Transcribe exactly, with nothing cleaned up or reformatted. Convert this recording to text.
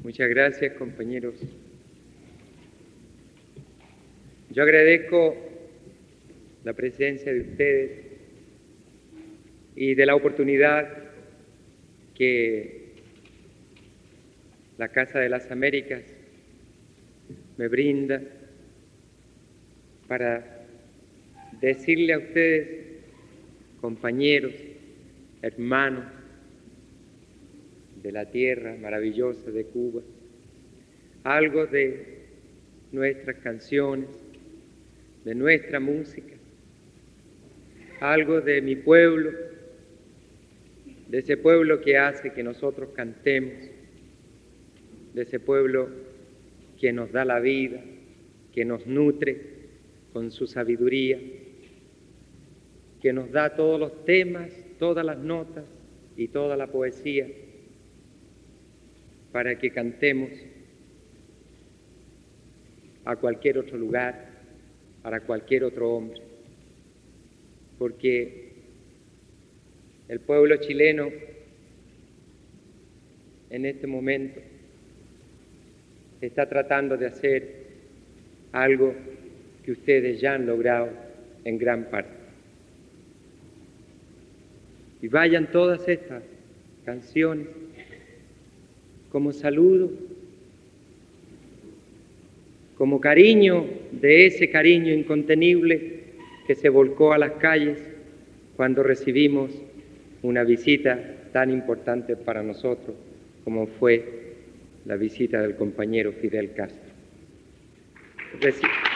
Muchas gracias, compañeros. Yo agradezco la presencia de ustedes y de la oportunidad que la Casa de las Américas me brinda para decirle a ustedes, compañeros, hermanos de la tierra maravillosa de Cuba, algo de nuestras canciones, de nuestra música, algo de mi pueblo, de ese pueblo que hace que nosotros cantemos, de ese pueblo que nos da la vida, que nos nutre con su sabiduría, que nos da todos los temas, todas las notas y toda la poesía para que cantemos a cualquier otro lugar, para cualquier otro hombre, porque el pueblo chileno en este momento está tratando de hacer algo que ustedes ya han logrado en gran parte. Y vayan todas estas canciones como saludo, como cariño de ese cariño incontenible que se volcó a las calles cuando recibimos una visita tan importante para nosotros como fue la visita del compañero Fidel Castro. Reci-